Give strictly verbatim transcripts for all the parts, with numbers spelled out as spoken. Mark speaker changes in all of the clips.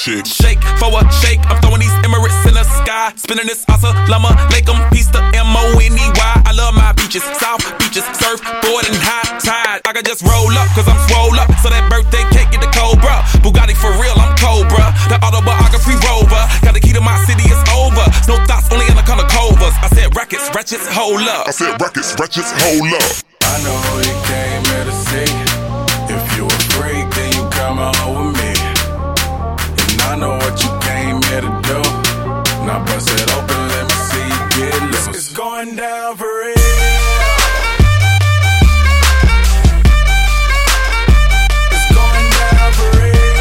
Speaker 1: chick.
Speaker 2: Shake for a shake, I'm throwing these Emirates in the sky. Spinning this Assalamu alaikum, peace to M O N E Y. I love my beaches, south beaches, surfboard and high tide. I can just roll up, cause I'm swole up. So that birthday cake get the Cobra. Bugatti for real, I'm Cobra. The autobiography rover. Got the key to my city, it's over. No thoughts, only in the color covers. I said rackets, ratchets, hold up.
Speaker 1: I said rackets, ratchets, hold up.
Speaker 3: I know who you came here to see. If you a freak, then you come on with me. And I know what you came here to do. Now bust it open, let me see you get loose. It's going down for real. It's going down for real.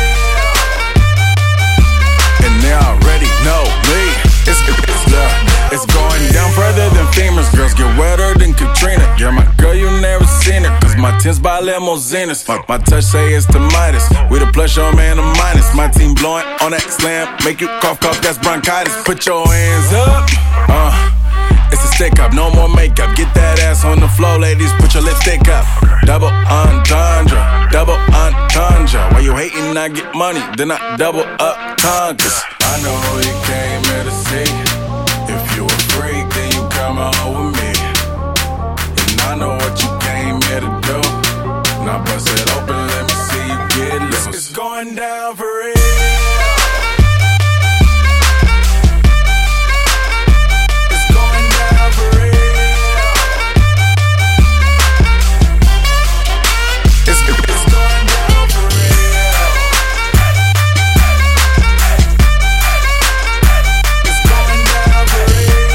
Speaker 3: And they already know me. It's, it's, yeah, it's going down further than femurs. Girls get wetter than Katrina. Yeah, my girl, you never seen her. Cause my tins by limousines. My touch say it's the Midas. We the plus your man, the minus. My team blowing on that slam. Make you cough, cough, that's bronchitis. Put your hands up. Uh, it's a stick up, no more makeup. Get that ass on the floor, ladies. Put your lipstick up. Double entendre, double entendre. While you hating, I get money. Then I double up conquers. I know who you came here to see. If you a freak, then you come on with me. And I know what you came here to do. Now bust it open, let me see you get loose. It's going down for real. It's going down for real. It's, it's going down for real. It's going down for real.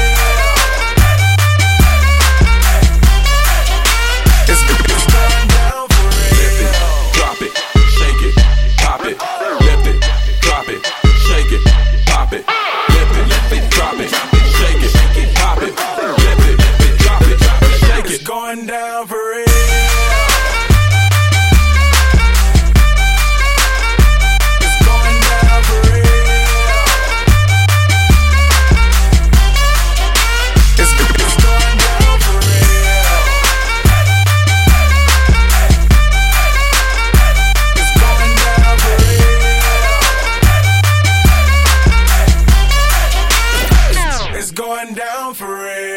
Speaker 3: It's, it's going down for real.
Speaker 2: Drop it, shake it, pop it, lift it, drop it, shake it, pop it, lift it, lift it, drop it, shake it, pop it, lift it, drop it, shake it.
Speaker 3: It's going down for real. It's going down for real. It's, it's going down for real. It's going down for real. It's going down for real.